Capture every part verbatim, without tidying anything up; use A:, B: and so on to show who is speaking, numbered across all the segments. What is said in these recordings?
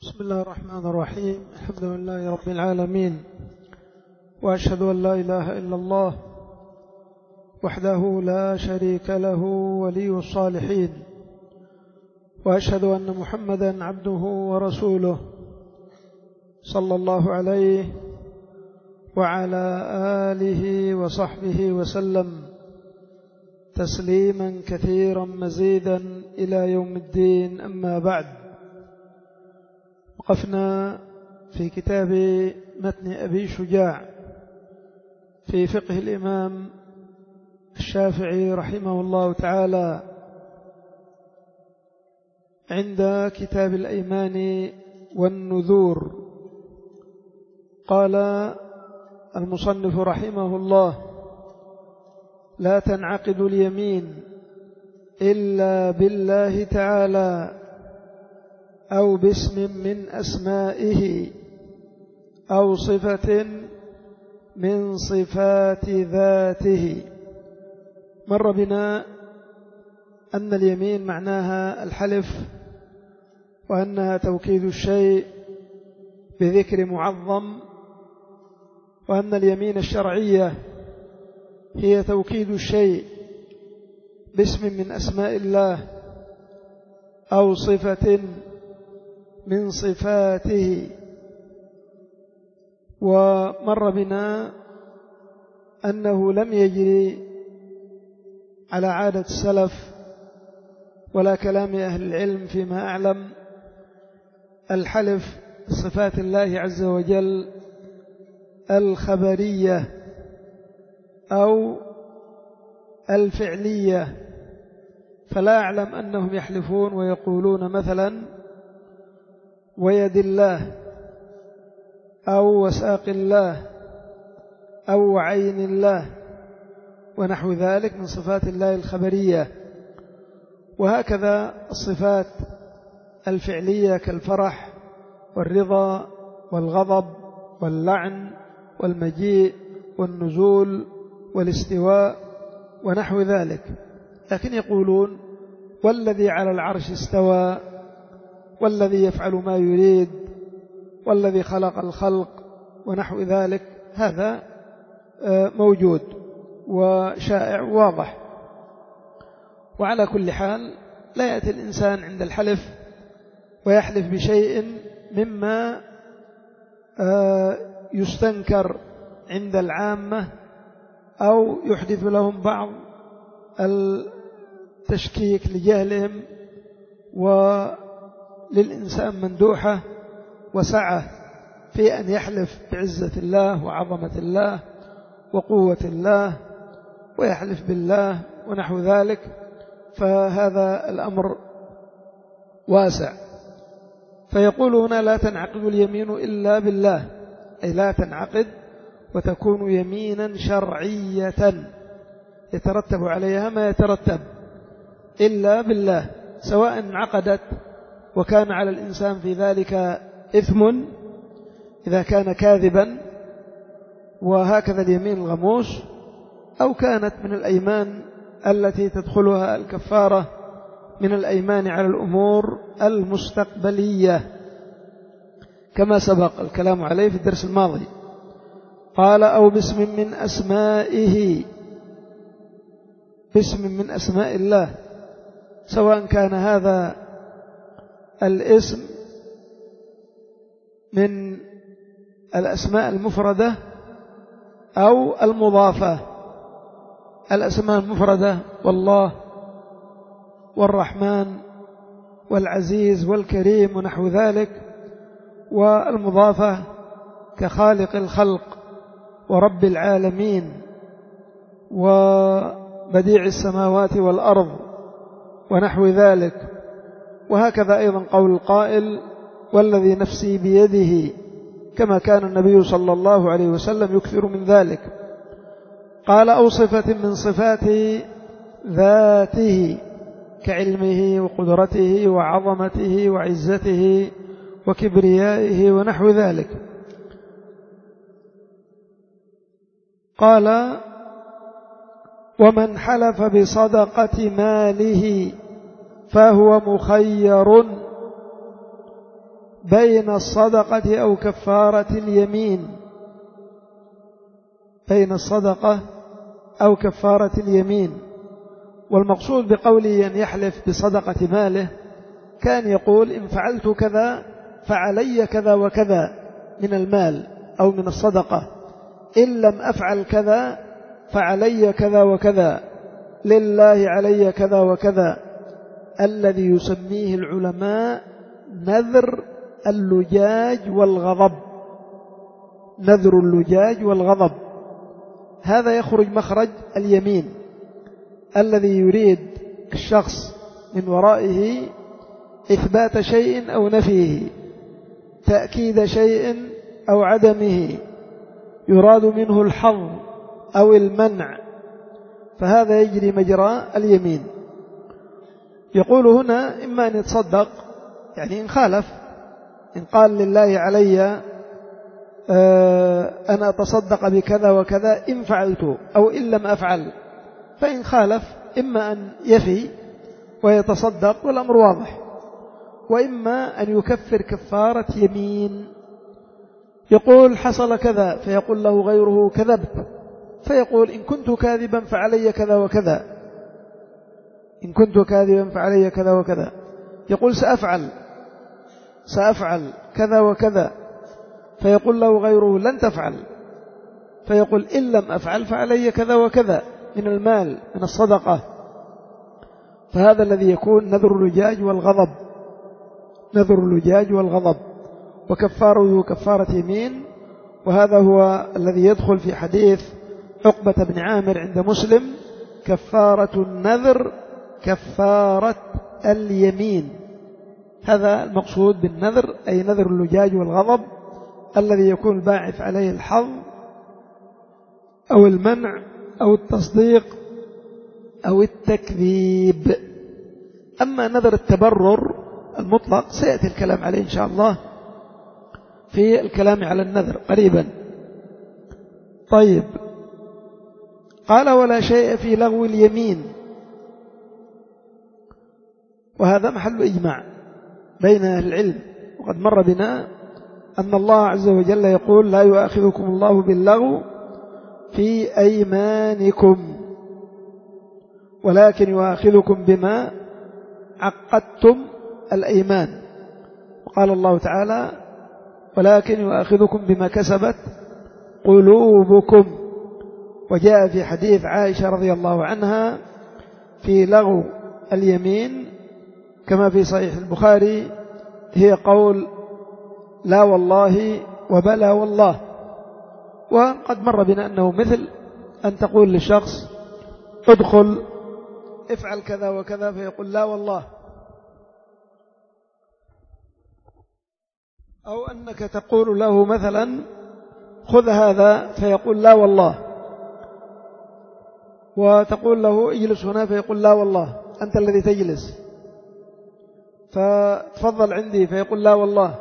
A: بسم الله الرحمن الرحيم. الحمد لله رب العالمين، وأشهد أن لا إله إلا الله وحده لا شريك له ولي الصالحين، وأشهد أن محمدا عبده ورسوله صلى الله عليه وعلى آله وصحبه وسلم تسليما كثيرا مزيدا إلى يوم الدين. أما بعد، وقفنا في كتاب متن أبي شجاع في فقه الإمام الشافعي رحمه الله تعالى عند كتاب الأيمان والنذور. قال المصنف رحمه الله: لا تنعقد اليمين إلا بالله تعالى أو باسم من أسمائه أو صفة من صفات ذاته. مر بنا أن اليمين معناها الحلف، وأنها توكيد الشيء بذكر معظم، وأن اليمين الشرعية هي توكيد الشيء باسم من أسماء الله أو صفة من صفاته. ومر بنا أنه لم يجري على عادة السلف ولا كلام أهل العلم فيما أعلم الحلف بصفات الله عز وجل الخبرية أو الفعلية، فلا أعلم أنهم يحلفون ويقولون مثلا ويد الله أو وساق الله أو عين الله ونحو ذلك من صفات الله الخبرية. وهكذا الصفات الفعلية كالفرح والرضا والغضب واللعن والمجيء والنزول والاستواء ونحو ذلك. لكن يقولون والذي على العرش استوى، والذي يفعل ما يريد، والذي خلق الخلق ونحو ذلك. هذا موجود وشائع واضح. وعلى كل حال لا يأتي الإنسان عند الحلف ويحلف بشيء مما يستنكر عند العامة أو يحدث لهم بعض التشكيك لجهلهم، وللإنسان مندوحة وسعة في أن يحلف بعزة الله وعظمة الله وقوة الله ويحلف بالله ونحو ذلك، فهذا الأمر واسع. فيقول هنا: لا تنعقد اليمين إلا بالله، أي لا تنعقد وتكون يمينا شرعية يترتب عليها ما يترتب إلا بالله، سواء انعقدت وكان على الإنسان في ذلك إثم إذا كان كاذبا، وهكذا اليمين الغموس، أو كانت من الأيمان التي تدخلها الكفارة من الأيمان على الأمور المستقبلية كما سبق الكلام عليه في الدرس الماضي. قال: أو باسم من أسمائه، باسم من أسماء الله، سواء كان هذا الاسم من الأسماء المفردة أو المضافة. الأسماء المفردة والله والرحمن والعزيز والكريم ونحو ذلك، والمضافة كخالق الخلق ورب العالمين وبديع السماوات والأرض ونحو ذلك. وهكذا أيضا قول القائل: والذي نفسي بيده، كما كان النبي صلى الله عليه وسلم يكثر من ذلك. قال: أو صفة من صفات ذاته كعلمه وقدرته وعظمته وعزته وكبريائه ونحو ذلك. قال: ومن حلف بصدقة ماله فهو مخير بين الصدقة أو كفارة اليمين، بين الصدقة أو كفارة اليمين. والمقصود بقوله أن يحلف بصدقة ماله كان يقول إن فعلت كذا فعلي كذا وكذا من المال أو من الصدقة، إن لم أفعل كذا فعلي كذا وكذا، لله علي كذا وكذا، الذي يسميه العلماء نذر اللجاج والغضب. نذر اللجاج والغضب هذا يخرج مخرج اليمين، الذي يريد الشخص من ورائه إثبات شيء أو نفيه، تأكيد شيء أو عدمه، يراد منه الحظ أو المنع، فهذا يجري مجرى اليمين. يقول هنا إما أن يتصدق، يعني إن خالف، إن قال لله علي أنا أتصدق بكذا وكذا إن فعلت أو إن لم أفعل، فإن خالف إما أن يفي ويتصدق والأمر واضح، وإما أن يكفر كفارة يمين. يقول حصل كذا فيقول له غيره كذبت، فيقول إن كنت كاذبا فعلي كذا وكذا، إن كنت كاذبا فعلي كذا وكذا. يقول سأفعل سأفعل كذا وكذا، فيقول له غيره لن تفعل، فيقول إن لم أفعل فعلي كذا وكذا من المال من الصدقة. فهذا الذي يكون نذر اللجاج والغضب، نذر اللجاج والغضب، وكفاره كفارة يمين. وهذا هو الذي يدخل في حديث عقبة بن عامر عند مسلم: كفارة النذر كفارة اليمين. هذا المقصود بالنذر، أي نذر اللجاج والغضب الذي يكون الباعث عليه الحظ أو المنع أو التصديق أو التكذيب. أما نذر التبرر المطلق سيأتي الكلام عليه إن شاء الله في الكلام على النذر قريبا. طيب، قال ولا شيء في لغو اليمين، وهذا محل إجماع بين أهل العلم، وقد مر بنا أن الله عز وجل يقول لا يؤاخذكم الله باللغو في أيمانكم ولكن يؤاخذكم بما عقدتم الأيمان. وقال الله تعالى ولكن يؤاخذكم بما كسبت قلوبكم. وجاء في حديث عائشة رضي الله عنها في لغو اليمين كما في صحيح البخاري، هي قول لا والله وبلا والله. وقد مر بنا أنه مثل أن تقول للشخص ادخل افعل كذا وكذا فيقول لا والله، أو أنك تقول له مثلا خذ هذا فيقول لا والله، وتقول له اجلس هنا فيقول لا والله أنت الذي تجلس، فتفضل عندي فيقول لا والله،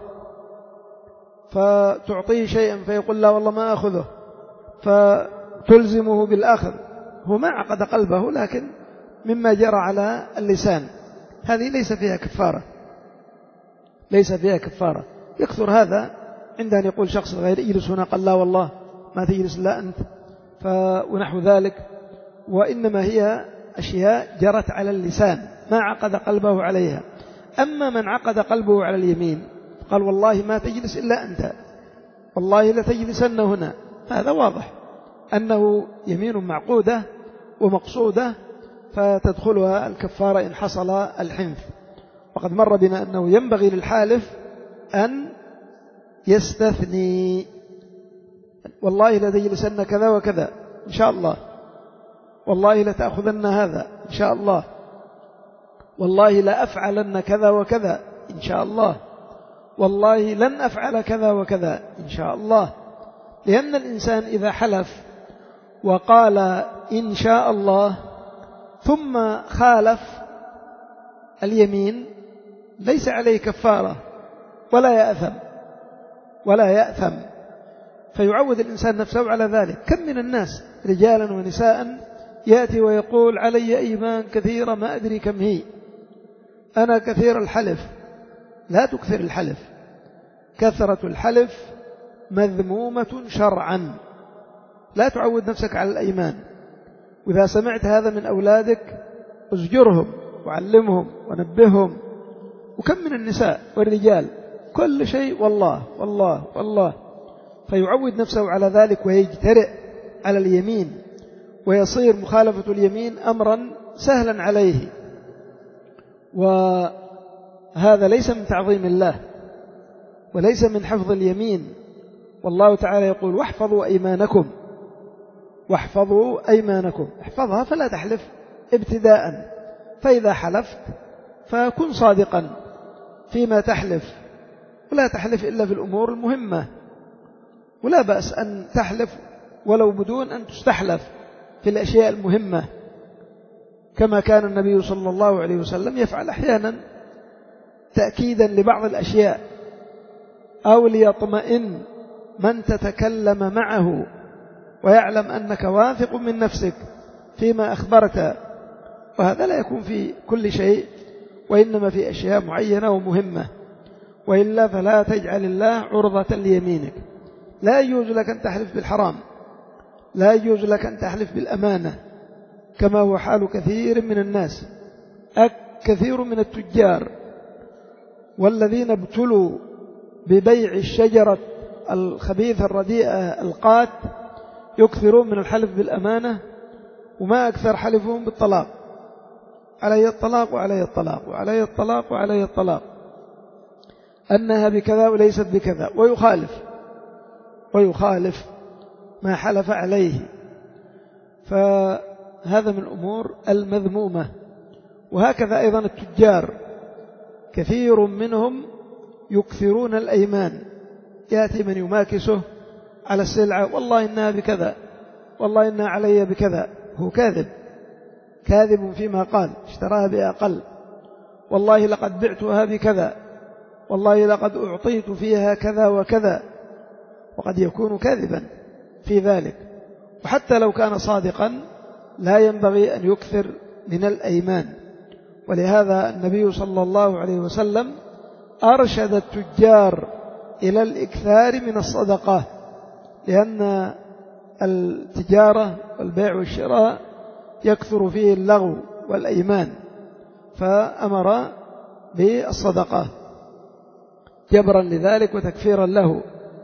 A: فتعطيه شيئا فيقول لا والله ما أخذه، فتلزمه بالأخذ. هو ما عقد قلبه لكن مما جرى على اللسان، هذه ليس فيها كفارة، ليس فيها كفارة. يكثر هذا عند أن يقول شخص غير يجلس هنا قال لا والله ما تجلس لا أنت ونحو ذلك، وإنما هي أشياء جرت على اللسان ما عقد قلبه عليها. أما من عقد قلبه على اليمين قال والله ما تجلس إلا أنت، والله لا تجلسن هنا، هذا واضح أنه يمين معقودة ومقصودة فتدخلها الكفارة إن حصل الحنث. وقد مر بنا أنه ينبغي للحالف أن يستثني، والله لا تجلسن كذا وكذا إن شاء الله، والله لا تأخذن هذا إن شاء الله، والله لا أفعلن كذا وكذا إن شاء الله، والله لن أفعل كذا وكذا إن شاء الله. لأن الإنسان إذا حلف وقال إن شاء الله ثم خالف اليمين ليس عليه كفارة ولا يأثم ولا يأثم، فيعود الإنسان نفسه على ذلك. كم من الناس رجالا ونساء يأتي ويقول علي أيمان كثيرة ما أدري كم هي، أنا كثير الحلف. لا تكثر الحلف، كثرة الحلف مذمومة شرعا. لا تعود نفسك على الأيمان. وإذا سمعت هذا من أولادك أزجرهم وعلمهم ونبههم. وكم من النساء والرجال كل شيء والله والله والله، فيعود نفسه على ذلك ويجترئ على اليمين، ويصير مخالفة اليمين أمرا سهلا عليه. وهذا ليس من تعظيم الله وليس من حفظ اليمين. والله تعالى يقول واحفظوا أيمانكم، واحفظوا أيمانكم، احفظها فلا تحلف ابتداء. فإذا حلفت فكن صادقا فيما تحلف، ولا تحلف إلا في الأمور المهمة. ولا بأس أن تحلف ولو بدون أن تستحلف في الأشياء المهمة، كما كان النبي صلى الله عليه وسلم يفعل أحيانا تأكيدا لبعض الأشياء، أو ليطمئن من تتكلم معه ويعلم أنك واثق من نفسك فيما أخبرت. وهذا لا يكون في كل شيء، وإنما في أشياء معينة ومهمة. وإلا فلا تجعل الله عرضة ليمينك. لا يجوز لك أن تحلف بالحرام، لا يجوز لك أن تحلف بالأمانة، كما هو حال كثير من الناس. كثير من التجار والذين ابتلوا ببيع الشجرة الخبيثة الرديئة القات يكثرون من الحلف بالأمانة، وما أكثر حلفهم بالطلاق. علي الطلاق وعلي الطلاق وعلي الطلاق وعلي الطلاق، أنها بكذا وليست بكذا، ويخالف ويخالف ما حلف عليه. فهذا من الأمور المذمومة. وهكذا أيضا التجار كثير منهم يكثرون الأيمان. يأتي من يماكسه على السلعة، والله إنها بكذا، والله إنها علي بكذا، هو كاذب كاذب فيما قال، اشتراها بأقل، والله لقد بعتها بكذا، والله لقد أعطيت فيها كذا وكذا، وقد يكون كاذبا في ذلك. وحتى لو كان صادقا لا ينبغي أن يكثر من الأيمان. ولهذا النبي صلى الله عليه وسلم أرشد التجار إلى الإكثار من الصدقة، لأن التجارة والبيع والشراء يكثر فيه اللغو والأيمان، فأمر بالصدقة جبرا لذلك وتكفيرا له.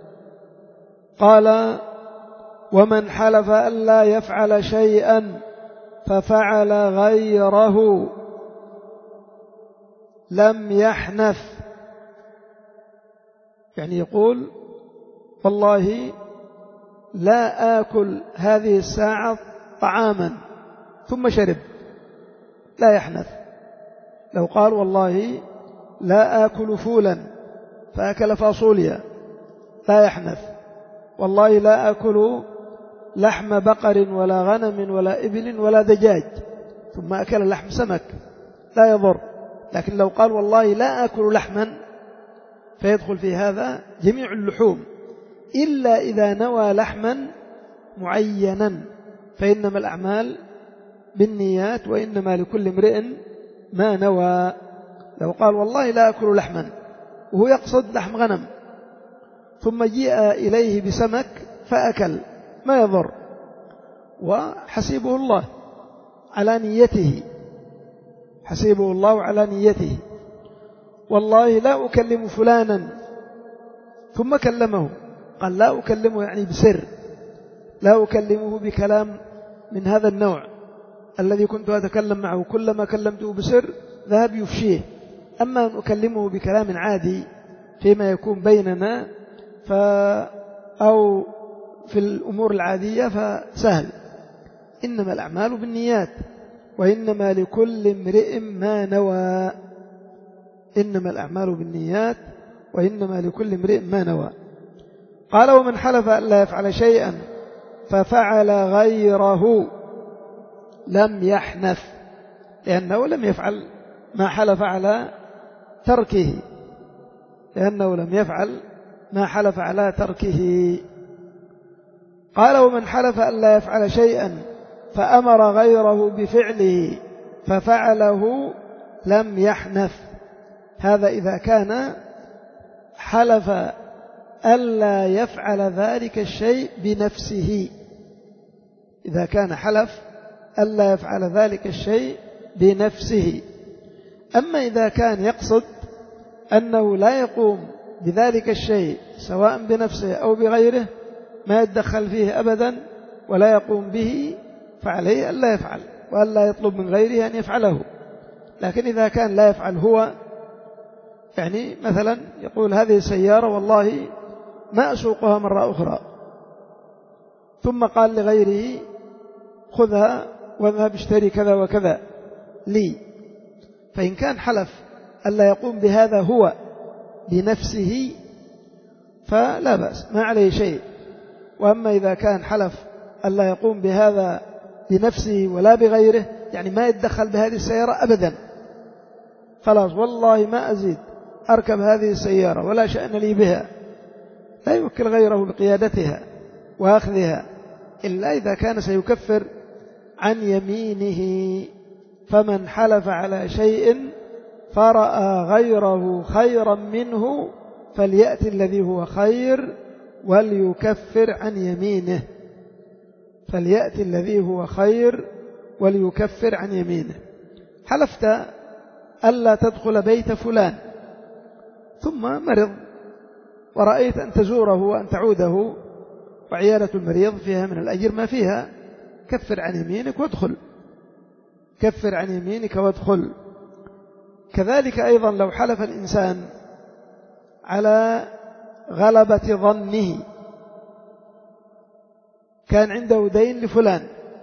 A: قال ومن حلف ألا يفعل شيئا ففعل غيره لم يحنث. يعني يقول والله لا آكل هذه الساعة طعاما ثم شرب، لا يحنث. لو قال والله لا آكل فولا فأكل فاصوليا لا يحنث. والله لا آكل لحم بقر ولا غنم ولا إبل ولا دجاج ثم أكل لحم سمك لا يضر. لكن لو قال والله لا آكل لحما فيدخل في هذا جميع اللحوم إلا إذا نوى لحما معينا، فإنما الأعمال بالنيات وإنما لكل امرئ ما نوى. لو قال والله لا أكل لحما وهو يقصد لحم غنم ثم جاء إليه بسمك فأكل ما يضر، وحسيبه الله على نيته، حسيبه الله على نيته. والله لا أكلم فلانا ثم كلمه، قال لا أكلمه يعني بسر، لا أكلمه بكلام من هذا النوع الذي كنت أتكلم معه، كلما كلمته بسر ذهب يفشيه. أما أن أكلمه بكلام عادي فيما يكون بيننا ف أو في الأمور العادية فسهل. إنما الأعمال بالنيات وإنما لكل امرئ ما نوى. إنما الأعمال بالنيات وإنما لكل امرئ ما نوى. قال ومن حلف أن لا يفعل شيئا ففعل غيره لم يحنث، لأنه لم يفعل ما حلف على تركه، لأنه لم يفعل ما حلف على تركه. قال ومن حلف أن لا يفعل شيئا فأمر غيره بفعله ففعله لم يحنث. هذا إذا كان حلف ألا يفعل ذلك الشيء بنفسه. إذا كان حلف ألا يفعل ذلك الشيء بنفسه. أما إذا كان يقصد أنه لا يقوم بذلك الشيء سواء بنفسه أو بغيره، ما يتدخل فيه أبدا ولا يقوم به، فعليه ألا يفعل وألا يطلب من غيره أن يفعله. لكن إذا كان لا يفعل هو، يعني مثلا يقول هذه السيارة والله ما أسوقها مرة أخرى، ثم قال لغيره خذها واذهب اشتري كذا وكذا لي، فإن كان حلف ألا يقوم بهذا هو بنفسه فلا بأس، ما عليه شيء. وأما إذا كان حلف ألا يقوم بهذا بنفسه ولا بغيره، يعني ما يتدخل بهذه السيارة أبدا، خلاص والله ما أزيد أركب هذه السيارة ولا شأن لي بها، لا يوكل غيره بقيادتها وأخذها إلا إذا كان سيكفر عن يمينه. فمن حلف على شيء فرأى غيره خيرا منه فليأتي الذي هو خير وليكفر عن يمينه، فليأتي الذي هو خير وليكفر عن يمينه. حلفت ألا تدخل بيت فلان ثم مرض ورأيت أن تزوره وأن تعوده، وعيادة المريض فيها من الأجر ما فيها، كفر عن يمينك وادخل، كفر عن يمينك وادخل. كذلك أيضا لو حلف الإنسان على غلبة ظنه، كان عنده دين لفلان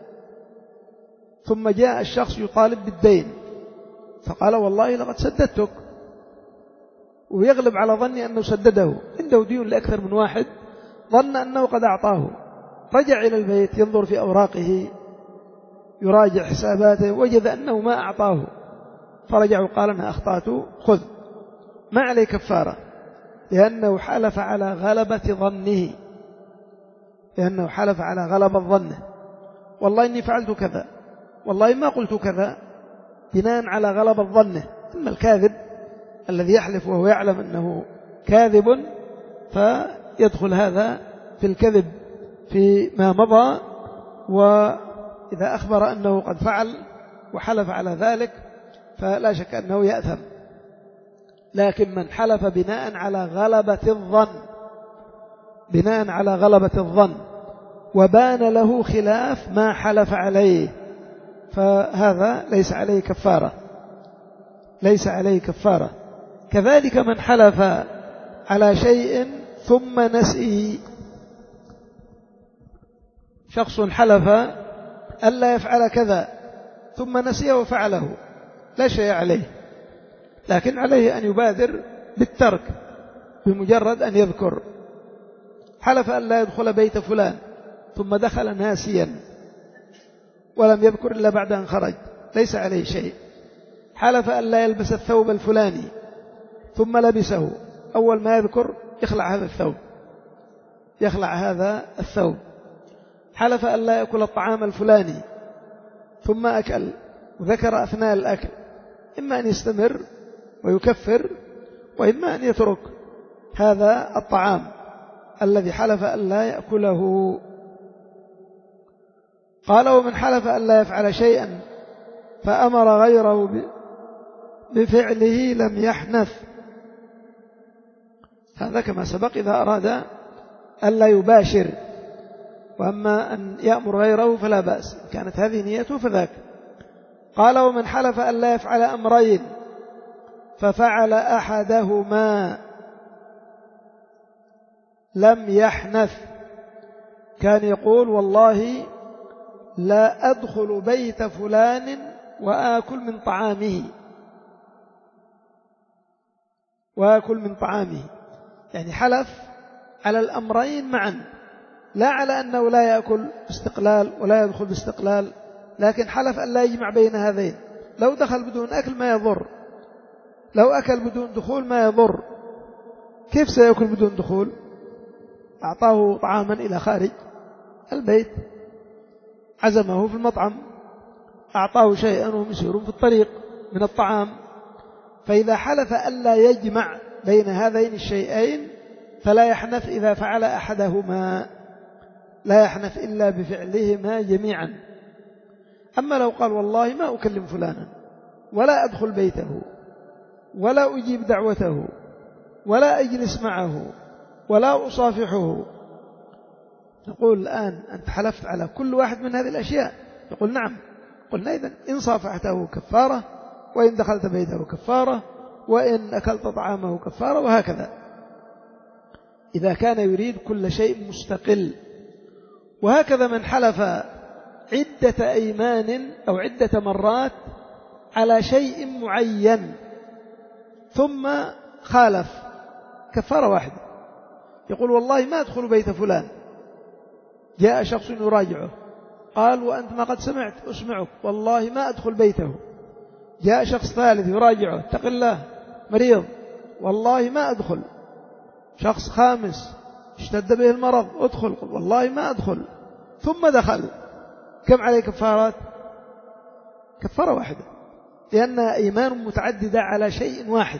A: ثم جاء الشخص يطالب بالدين فقال والله لقد سددتك، ويغلب على ظني أنه سدده، عنده ديون لأكثر من واحد، ظن أنه قد أعطاه، رجع إلى البيت ينظر في أوراقه يراجع حساباته وجد أنه ما أعطاه، فرجع وقال أنا أخطأت خذ، ما عليه كفارة، لأنه حلف على غلبة ظنه، لأنه حلف على غلبة ظنه، والله إني فعلت كذا والله ما قلت كذا، بناء على غلبة ظنه. ثم الكاذب الذي يحلف وهو يعلم أنه كاذب فيدخل هذا في الكذب فيما مضى، وإذا أخبر أنه قد فعل وحلف على ذلك فلا شك أنه يأثم. لكن من حلف بناء على غلبة الظن، بناء على غلبة الظن وبان له خلاف ما حلف عليه، فهذا ليس عليه كفارة، ليس عليه كفارة. كذلك من حلف على شيء ثم نسي، شخص حلف ألا يفعل كذا ثم نسيه وفعله، لا شيء عليه، لكن عليه أن يبادر بالترك بمجرد أن يذكر. حلف ألا يدخل بيت فلان ثم دخل ناسيا ولم يذكر إلا بعد أن خرج، ليس عليه شيء. حلف ألا يلبس الثوب الفلاني ثم لبسه، أول ما يذكر يخلع هذا الثوب، يخلع هذا الثوب. حلف ألا يأكل الطعام الفلاني ثم أكل وذكر أثناء الأكل، إما أن يستمر ويكفر وإما أن يترك هذا الطعام الذي حلف ألا يأكله. قال ومن حلف ألا يفعل شيئا فأمر غيره بفعله لم يحنث، هذا كما سبق إذا أراد ألا يباشر، وأما أن يأمر غيره فلا بأس، كانت هذه نيته فذاك. قال ومن حلف ألا يفعل أمرين ففعل أحدهما لم يحنث، كان يقول والله لا أدخل بيت فلان وآكل من طعامه، وآكل من طعامه، يعني حلف على الأمرين معا، لا على أنه لا يأكل باستقلال ولا يدخل باستقلال، لكن حلف أن لا يجمع بين هذين، لو دخل بدون أكل ما يضر، لو أكل بدون دخول ما يضر. كيف سيأكل بدون دخول؟ أعطاه طعاما إلى خارج البيت، عزمه في المطعم، أعطاه شيئا وهم يسيرون في الطريق من الطعام، فإذا حلف ألا يجمع بين هذين الشيئين فلا يحنث إذا فعل أحدهما، لا يحنث إلا بفعلهما جميعا. أما لو قال والله ما أكلم فلانا ولا أدخل بيته ولا أجيب دعوته ولا أجلس معه ولا أصافحه، نقول الآن أنت حلفت على كل واحد من هذه الأشياء. يقول نعم. قلنا إذن إن صافحته كفارة، وإن دخلت بيته كفارة، وإن أكلت طعامه كفارة، وهكذا إذا كان يريد كل شيء مستقل. وهكذا من حلف عدة أيمان أو عدة مرات على شيء معين ثم خالف، كفارة واحدة. يقول والله ما أدخل بيت فلان، جاء شخص يراجعه قال وأنت ما قد سمعت أسمعك، والله ما أدخل بيته. جاء شخص ثالث يراجعه اتق الله مريض، والله ما أدخل. شخص خامس اشتد به المرض أدخل، والله ما أدخل، ثم دخل. كم عليه كفارات؟ كفارة واحدة، لأنها أيمان متعددة على شيء واحد،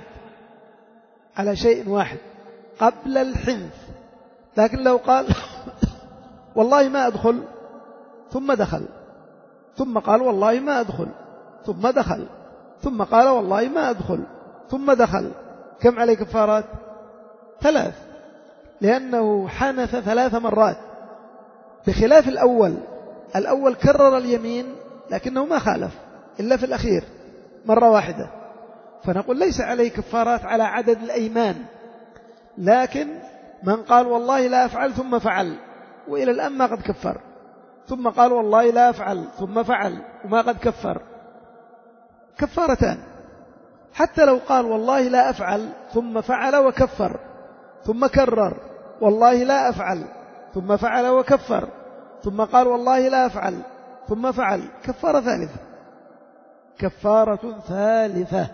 A: على شيء واحد قبل الحنث. لكن لو قال والله ما أدخل ثم دخل، ثم قال والله ما أدخل، ثم دخل، ثم قال والله ما أدخل، ثم دخل، كم عليه كفارات؟ ثلاث، لأنه حنث ثلاث مرات، بخلاف الأول. الأول كرر اليمين لكنه ما خالف إلا في الأخير مرة واحدة، فنقول ليس عليه كفارات على عدد الأيمان. لكن من قال والله لا أفعل ثم فعل وإلى الآن ما قد كفر، ثم قال والله لا أفعل ثم فعل وما قد كفر، كفارتان. حتى لو قال والله لا أفعل ثم فعل وكفر، ثم كرر والله لا أفعل ثم فعل وكفر، ثم قال والله لا أفعل ثم فعل، كفارة ثالثة، كفارة ثالثة.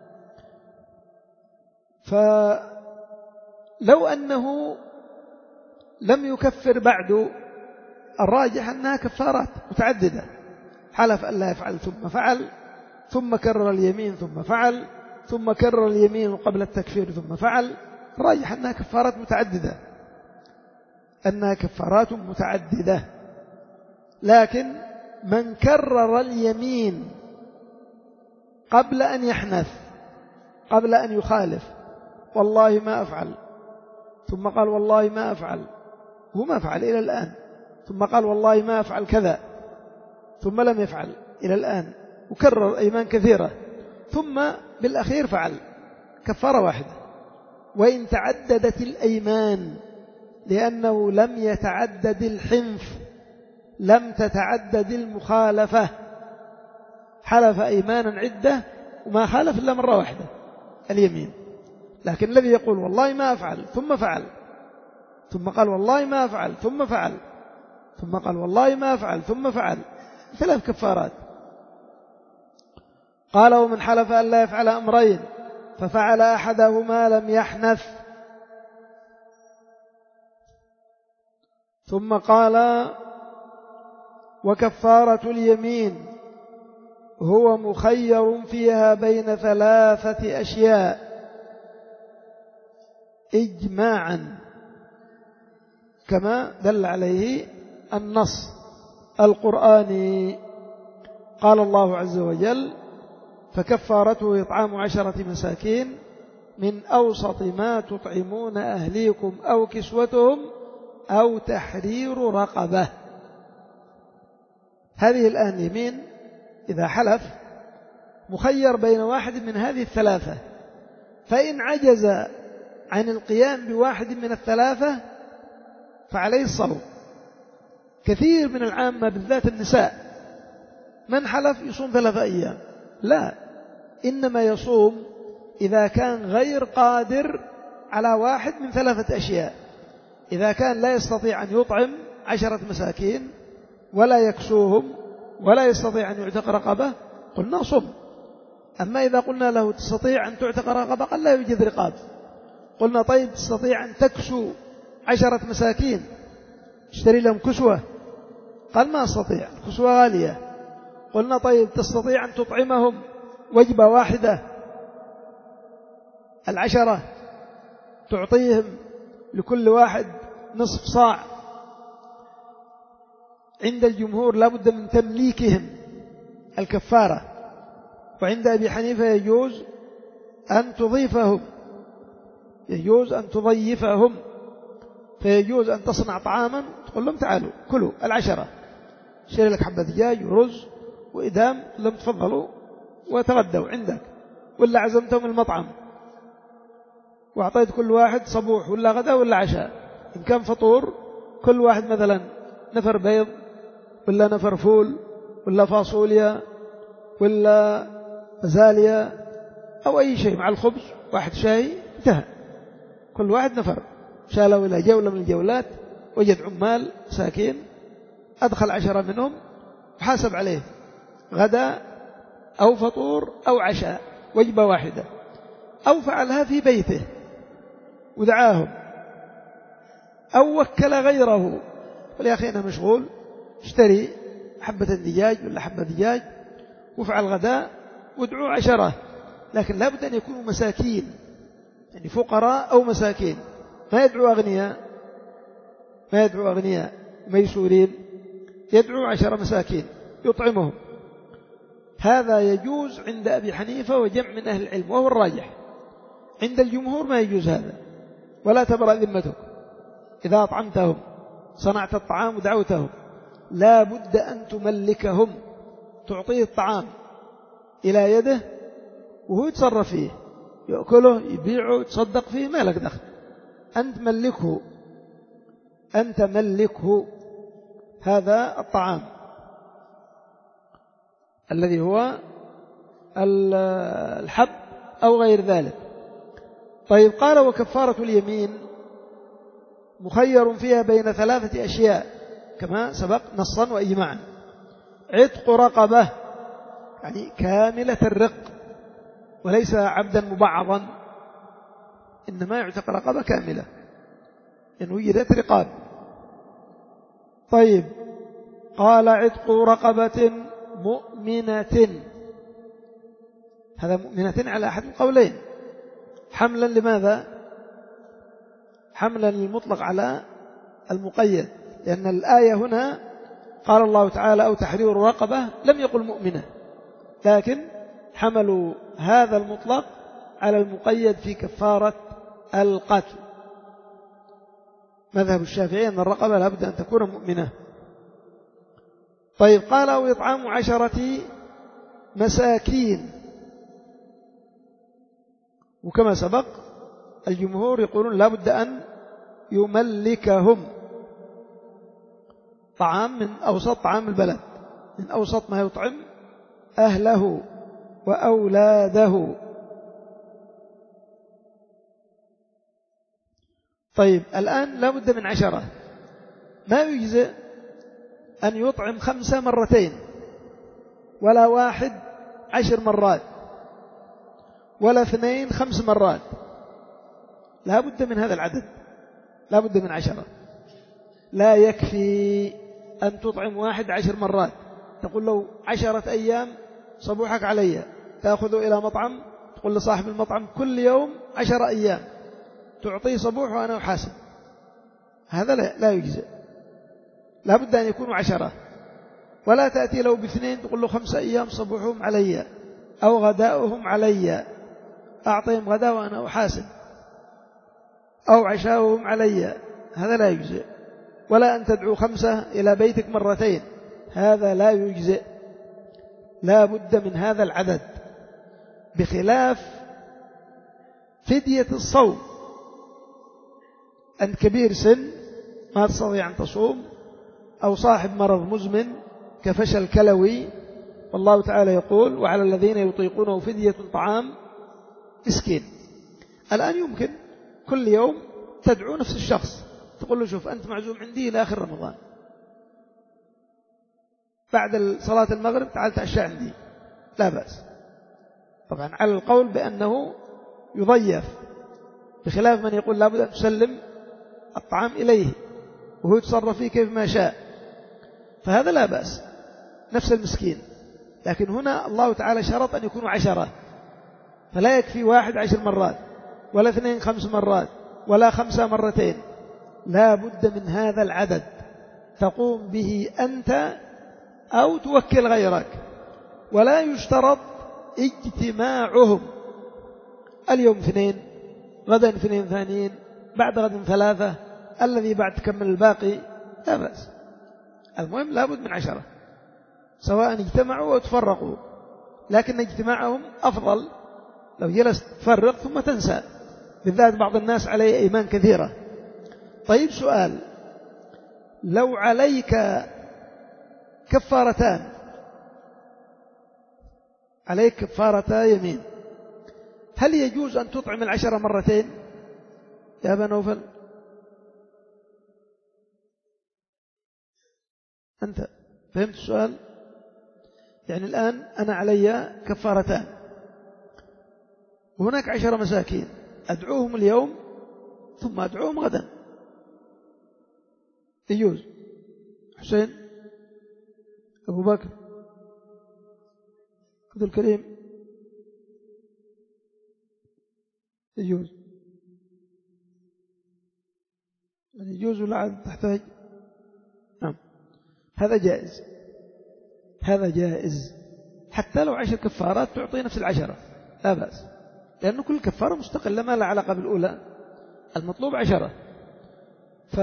A: فلو أنه لم يكفر بعد، الراجح أنها كفارات متعددة، حلف أن لا يفعل ثم فعل، ثم كرر اليمين ثم فعل، ثم كرر اليمين قبل التكفير ثم فعل، الراجح أنها كفارات متعددة، أنها كفارات متعددة. لكن من كرر اليمين قبل أن يحنث، قبل أن يخالف، والله ما أفعل، ثم قال والله ما أفعل وما فعل إلى الآن، ثم قال والله ما أفعل كذا ثم لم يفعل إلى الآن، وكرر أيمان كثيرة، ثم بالأخير فعل، كفارة واحدة. وإن تعددت الأيمان، لأنه لم يتعدد الحنث، لم تتعدد المخالفة، حلف أيمانا عدة وما خالف إلا مرة واحدة اليمين. لكن الذي يقول والله ما أفعل ثم فعل، ثم قال والله ما أفعل ثم فعل، ثم قال والله ما أفعل ثم فعل، ثلاث كفارات. قال ومن حلف أن لا يفعل أمرين ففعل أحدهما لم يحنث. ثم قال وكفارة اليمين هو مخير فيها بين ثلاثة أشياء إجماعا، كما دل عليه النص القرآني. قال الله عز وجل فكفارته إطعام عشرة مساكين من أوسط ما تطعمون أهليكم أو كسوتهم أو تحرير رقبة. هذه الآن يمين إذا حلف مخير بين واحد من هذه الثلاثة، فإن عجز عن القيام بواحد من الثلاثة فعليه الصوم. كثير من العامة بالذات النساء من حلف يصوم ثلاثة أيام، لا، إنما يصوم إذا كان غير قادر على واحد من ثلاثة أشياء. إذا كان لا يستطيع أن يطعم عشرة مساكين ولا يكسوهم ولا يستطيع أن يعتق رقبة قلنا صم. أما إذا قلنا له تستطيع أن تعتق رقبة قال لا يوجد رقاب، قلنا طيب تستطيع أن تكسو عشرة مساكين اشتري لهم كسوة، قال ما أستطيع، الكسوة غالية. قلنا طيب تستطيع أن تطعمهم وجبة واحدة العشرة، تعطيهم لكل واحد نصف صاع. عند الجمهور لا بد من تمليكهم الكفارة، وعند أبي حنيفة يجوز أن تضيفهم، يجوز أن تضيفهم، فيجوز أن تصنع طعاما تقول لهم تعالوا كلوا العشرة، شيل لك حبة دجاج ورز وإدام، لهم تفضلوا وتغدوا عندك، ولا عزمتهم المطعم وأعطيت كل واحد صبوح ولا غداء ولا عشاء. إن كان فطور كل واحد مثلا نفر بيض ولا نفر فول ولا فاصوليا ولا بازاليا أو أي شيء مع الخبز، واحد شاي، انتهى. كل واحد نفر شالوا إلى جولة من الجولات، وجد عمال ساكين، أدخل عشرة منهم وحاسب عليه غداء أو فطور أو عشاء، وجبة واحدة. أو فعلها في بيته ودعاهم، أو وكل غيره، قال يا أخي أنا مشغول، اشتري حبة دجاج ولا حبة دجاج وفعل غداء وادعوا عشرة. لكن لا بد أن يكونوا مساكين، يعني فقراء أو مساكين، ما يدعو أغنياء، ما يدعو أغنياء ميسورين، يدعو عشرة مساكين يطعمهم. هذا يجوز عند أبي حنيفة وجمع من أهل العلم، وهو الراجح. عند الجمهور ما يجوز هذا، ولا تبرأ ذمتك إذا أطعمتهم، صنعت الطعام ودعوتهم، لا بد أن تملكهم، تعطيه الطعام إلى يده وهو يتصرف فيه، يأكله يبيعه يتصدق فيه، ما لك دخل، أنت ملكه، أنت ملكه هذا الطعام الذي هو الحب أو غير ذلك. طيب قال وكفارة اليمين مخير فيها بين ثلاثة أشياء كما سبق نصا وإجماعا: عتق رقبة، يعني كاملة الرق وليس عبدا مبعضا، إنما يعتق رقبة كاملة إن وجدت رقاب. طيب قال عتق رقبة مؤمنة، هذا مؤمنة على أحد القولين، حملا لماذا؟ حملا للمطلق على المقيد، لأن الآية هنا قال الله تعالى أو تحرير رقبة، لم يقل مؤمنة، لكن حملوا هذا المطلق على المقيد في كفارة القتل. مذهب الشافعي أن الرقبة لابد أن تكون مؤمنة. طيب قال أو إطعام عشرة مساكين، وكما سبق الجمهور يقولون لابد أن يملكهم طعام من أوسط طعام البلد، من أوسط ما يطعم أهله وأولاده. طيب الآن لابد من عشرة، ما يجزئ أن يطعم خمسة مرتين، ولا واحد عشر مرات، ولا اثنين خمس مرات، لا بد من هذا العدد، لا بد من عشرة. لا يكفي أن تطعم واحد عشر مرات، تقول له عشرة أيام صبوحك علي، تأخذه إلى مطعم، تقول لصاحب المطعم كل يوم عشر أيام تعطيه صبوح وأنا أحاسب، هذا لا, لا يجزئ، لا بد أن يكونوا عشرة. ولا تأتي له باثنين تقول له خمسة أيام صبوحهم علي أو غداؤهم علي، أعطيهم غداء وأنا أحاسب، أو عشاؤهم علي، هذا لا يجزئ. ولا أن تدعو خمسة إلى بيتك مرتين، هذا لا يجزئ، لا بد من هذا العدد، بخلاف فدية الصوم. أنت كبير سن ما تستطيع أن تصوم، أو صاحب مرض مزمن كفشل كلوي، والله تعالى يقول وعلى الذين يطيقونه فدية طعام مسكين. الآن يمكن كل يوم تدعو نفس الشخص، تقول له شوف أنت معزوم عندي إلى آخر رمضان، بعد صلاة المغرب تعال تعشى عندي، لا بأس، طبعا على القول بأنه يضيف، بخلاف من يقول لابد أن تسلم الطعام إليه وهو يتصرف فيه كيف ما شاء، فهذا لا بأس، نفس المسكين. لكن هنا الله تعالى شرط أن يكونوا عشرة، فلا يكفي واحد عشر مرات، ولا اثنين خمس مرات، ولا خمسة مرتين، لا بد من هذا العدد تقوم به أنت أو توكل غيرك، ولا يشترط اجتماعهم، اليوم اثنين، غدا اثنين ثانيين، بعد غد ثلاثة، الذي بعد تكمل الباقي، لا بأس. المهم لا بد من عشرة سواء اجتمعوا أو تفرقوا، لكن اجتماعهم أفضل. لو جلست تفرق ثم تنسى، بالذات بعض الناس عليه إيمان كثيرة. طيب سؤال، لو عليك كفارتان، عليك كفارتا يمين، هل يجوز أن تطعم العشرة مرتين يا أبا نوفل؟ أنت فهمت السؤال؟ يعني الآن أنا علي كفارتان، وهناك عشرة مساكين، أدعوهم اليوم ثم أدعوهم غدا، يجوز؟ حسين، أبو بكر، عبد الكريم، يجوز؟ يعني يجوز ولا عاد تحتاج؟ نعم، هذا جائز، هذا جائز، حتى لو عشر كفارات تعطي نفس العشرة لا بأس، لأن كل كفارة مستقلة ما لا علاقة بالأولى، المطلوب عشرة. ف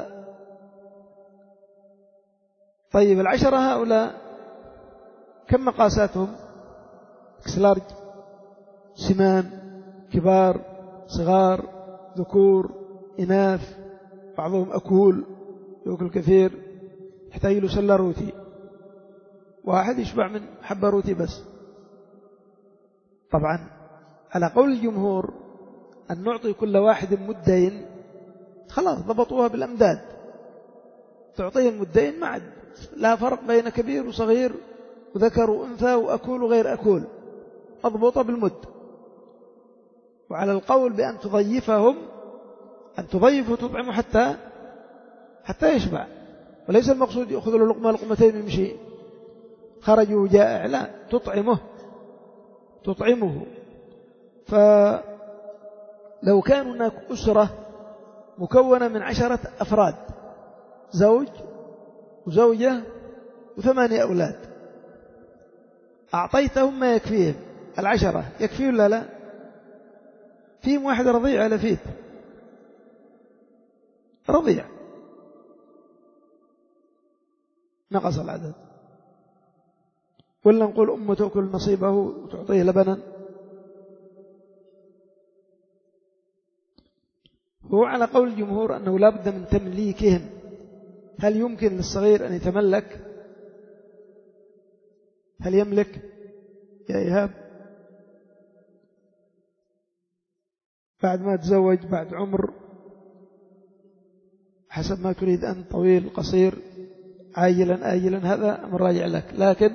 A: طيب العشرة هؤلاء كم مقاساتهم؟ كسلارج، سمان، كبار، صغار، ذكور، إناث، بعضهم أكول يأكل كثير، يحتاج له سلة روتي، واحد يشبع من حبة روتي بس. طبعا على قول الجمهور أن نعطي كل واحد مدين، خلاص ضبطوها بالأمداد، تعطيه المدين، ما عاد لا فرق بين كبير وصغير وذكر وأنثى وأكول وغير أكول، أضبط بالمد. وعلى القول بأن تضيفهم، أن تضيف وتطعم حتى حتى يشبع، وليس المقصود يأخذ له لقمة لقمتين ويمشي خرجوا جائع، لا، تطعمه تطعمه. فلو كان هناك أسرة مكونة من عشرة أفراد، زوج وزوجة وثمانية أولاد، أعطيتهم ما يكفيهم العشرة، يكفي ولا لا؟ فيهم واحد رضيع لفيت، رضيع، نقص العدد. ولا نقول أمه تأكل نصيبه وتعطيه لبنا؟ هو على قول الجمهور أنه لا بد من تمليكهم. هل يمكن للصغير أن يتملك؟ هل يملك يا إيهاب بعد ما تزوج، بعد عمر حسب ما تريد أن، طويل قصير، عاجلا آجلا، هذا أمر راجع لك. لكن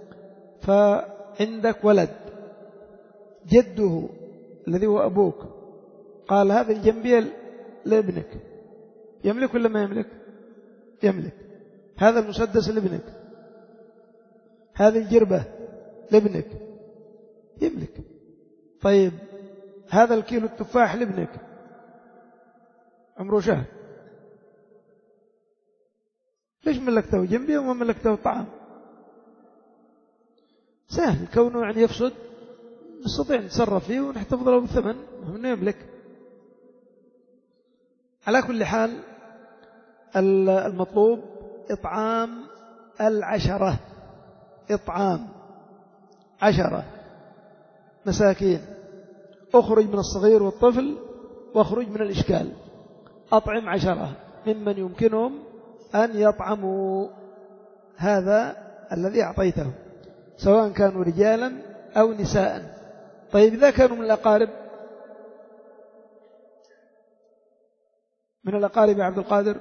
A: فعندك ولد جده الذي هو أبوك قال هذا الجنبية لابنك، يملك ولا ما يملك؟ يملك. هذا المسدس لابنك، هذه الجربة لابنك، يملك. طيب هذا الكيلو التفاح لابنك عمره شهر، ليش ملكته جنبي وما ملكته طعام؟ سهل، كونه يعني يفسد نستطيع نتصرف فيه ونحتفظ له بالثمن، انه يملك. على كل حال المطلوب إطعام العشرة، إطعام عشرة مساكين. أخرج من الصغير والطفل واخرج من الإشكال، أطعم عشرة ممن يمكنهم أن يطعموا هذا الذي أعطيته، سواء كانوا رجالا أو نساء. طيب إذا كانوا من الأقارب، من الأقارب يا عبد القادر،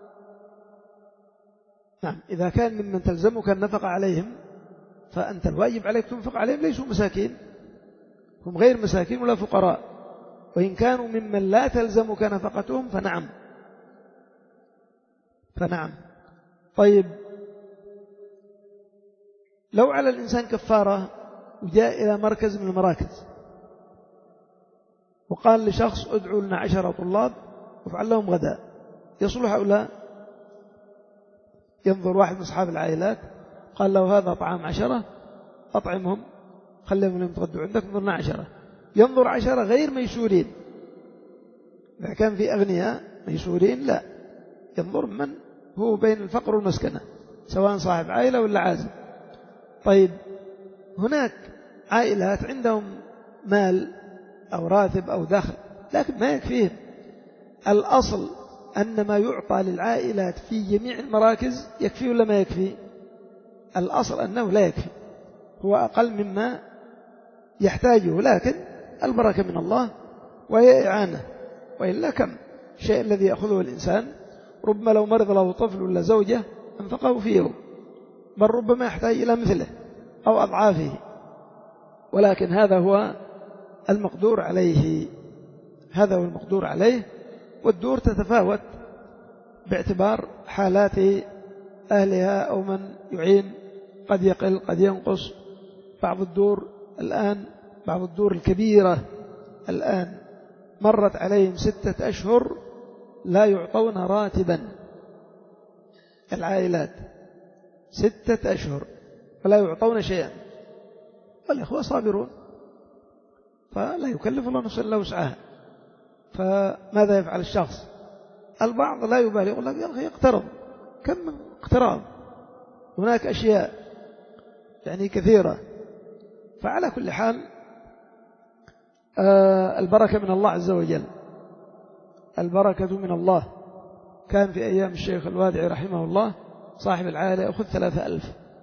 A: نعم، إذا كان ممن تلزمك النفقة عليهم فأنت الواجب عليك تنفق عليهم، ليسوا مساكين، هم غير مساكين ولا فقراء. وإن كانوا ممن لا تلزمك نفقتهم فنعم فنعم. طيب لو على الإنسان كفارة وجاء إلى مركز من المراكز وقال لشخص ادعوا لنا عشرة طلاب وافعل لهم غداء، يصلح أو لا؟ ينظر واحد من أصحاب العائلات قال له هذا طعام عشرة أطعمهم خليهم لهم يتغدوا عندك، انظرنا عشرة. ينظر عشرة غير ميسورين، إذا كان في أغنياء ميسورين لا، ينظر من هو بين الفقر والمسكنة سواء صاحب عائلة ولا عازب. طيب هناك عائلات عندهم مال أو راتب أو دخل لكن ما يكفيهم. الأصل أن ما يعطى للعائلات في جميع المراكز يكفي ولا ما يكفي؟ الأصل أنه لا يكفي، هو أقل مما يحتاجه، لكن البركة من الله وهي إعانة. وإلا كم شيء الذي يأخذه الإنسان، ربما لو مرض له طفل ولا زوجة أنفقه في يوم، بل ربما يحتاج إلى مثله أو أضعافه، ولكن هذا هو المقدور عليه، هذا هو المقدور عليه. والدور تتفاوت باعتبار حالات أهلها أو من يعين، قد يقل قد ينقص. بعض الدور الآن، بعض الدور الكبيرة الآن مرت عليهم ستة أشهر لا يعطون راتبا، العائلات ستة أشهر فلا يعطون شيئا، والإخوة صابرون فلا يكلف الله نفسا إلا وسعها. فماذا يفعل الشخص؟ البعض لا يبالي، يقول لك يا أخي اقترض، كم من اقتراض، هناك أشياء يعني كثيرة. فعلى كل حال آه البركة من الله عز وجل، البركة من الله. كان في أيام الشيخ الوادعي رحمه الله صاحب العائلة يأخذ ثلاثة ألف،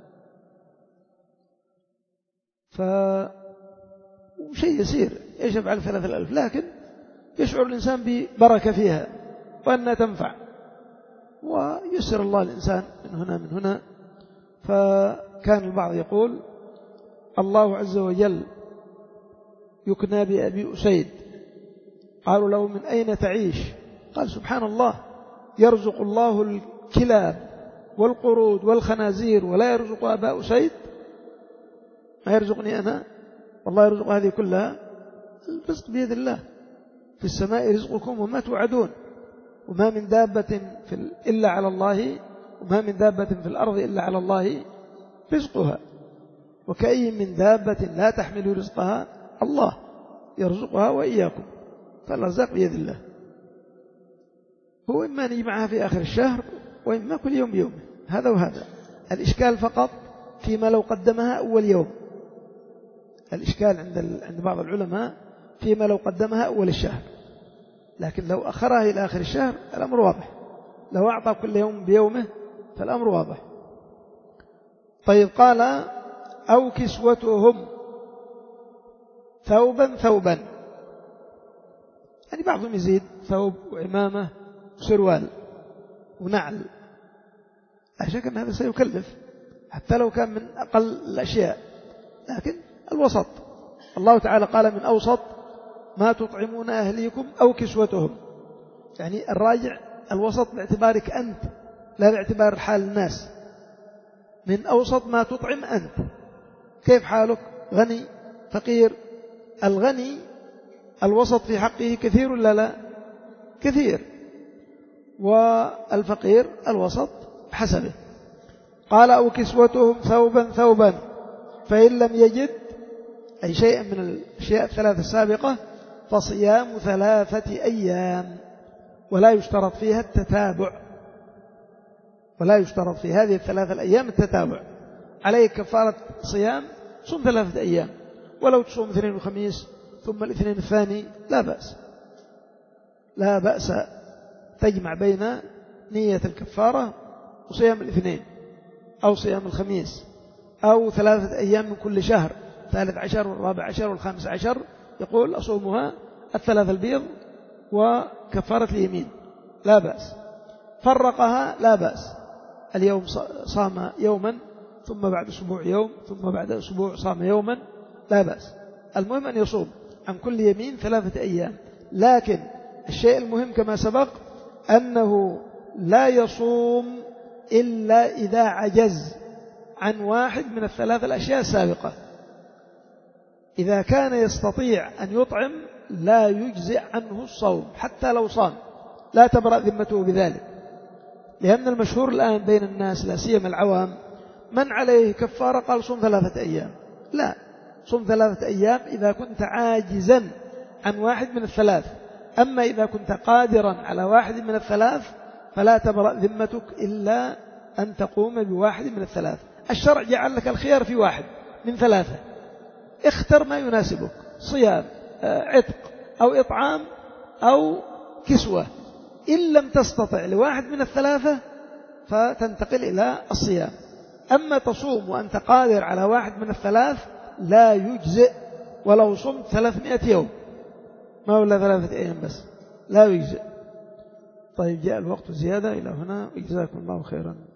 A: فشيء يسير إيش يفعل ثلاثة ألف، لكن يشعر الإنسان ببركة فيها وأنها تنفع، ويسر الله الإنسان من هنا من هنا. فكان البعض يقول الله عز وجل يكنى بأبي أسيد، قالوا له من أين تعيش؟ قال سبحان الله يرزق الله الكلاب والقرود والخنازير ولا يرزق أبا أسيد؟ ما يرزقني أنا؟ والله يرزق هذه كلها، الرزق بيد الله، في السماء رزقكم وما توعدون، وما من دابة في إلا على الله، وما من دابة في الأرض إلا على الله رزقها، وكأي من دابة لا تحمل رزقها الله يرزقها وإياكم، فالرزاق بيد الله. هو إما نجمعها في آخر الشهر وإما كل يوم بيومه، هذا وهذا. الإشكال فقط فيما لو قدمها أول يوم، الإشكال عند عند بعض العلماء فيما لو قدمها أول الشهر، لكن لو أخرها إلى آخر الشهر الأمر واضح، لو أعطى كل يوم بيومه فالأمر واضح. طيب قال أو كسوتهم ثوبا ثوبا، يعني بعضهم يزيد ثوب وعمامة وسروال ونعل، لا شك أن هذا سيكلف حتى لو كان من أقل الأشياء، لكن الوسط. الله تعالى قال من أوسط ما تطعمون أهليكم أو كسوتهم، يعني الراجع الوسط باعتبارك أنت لا باعتبار حال الناس. من أوسط ما تطعم أنت، كيف حالك؟ غني فقير؟ الغني الوسط في حقه كثير ولا لا؟ كثير. والفقير الوسط حسبه. قال أو كسوتهم ثوبا ثوبا فإن لم يجد أي شيء من الأشياء الثلاثة السابقة فصيام ثلاثة أيام، ولا يشترط فيها التتابع، ولا يشترط في هذه الثلاثة الأيام التتابع. عليك كفارة صيام، صم ثلاثة أيام، ولو تصوم اثنين وخميس ثم الاثنين الثاني لا بأس، لا بأس تجمع بين نية الكفارة وصيام الاثنين أو صيام الخميس أو ثلاثة أيام من كل شهر، ثالث عشر والرابع عشر والخامس عشر، يقول أصومها الثلاث البيض وكفارة اليمين لا بأس. فرقها لا بأس، اليوم صام يوما ثم بعد أسبوع يوم ثم بعد أسبوع صام يوما لا بأس، المهم أن يصوم عن كل يمين ثلاثة أيام. لكن الشيء المهم كما سبق أنه لا يصوم إلا إذا عجز عن واحد من الثلاث الأشياء السابقة. إذا كان يستطيع أن يطعم لا يجزئ عنه الصوم حتى لو صام، لا تبرأ ذمته بذلك، لأن المشهور الآن بين الناس لا سيما العوام من عليه كفارة قال صم ثلاثة أيام. لا، صم ثلاثة أيام إذا كنت عاجزا عن واحد من الثلاث، أما إذا كنت قادرا على واحد من الثلاث فلا تبرأ ذمتك إلا أن تقوم بواحد من الثلاث. الشرع جعل لك الخيار في واحد من ثلاثة، اختر ما يناسبك، صيام، عتق، أو إطعام، أو كسوة. إن لم تستطع لواحد من الثلاثة فتنتقل إلى الصيام. أما تصوم وأنت قادر على واحد من الثلاث لا يجزئ ولو صمت ثلاثمائة يوم، ما ولا ثلاثة أيام بس، لا يجزئ. طيب، جاء الوقت زيادة إلى هنا، وجزاكم الله خيرا.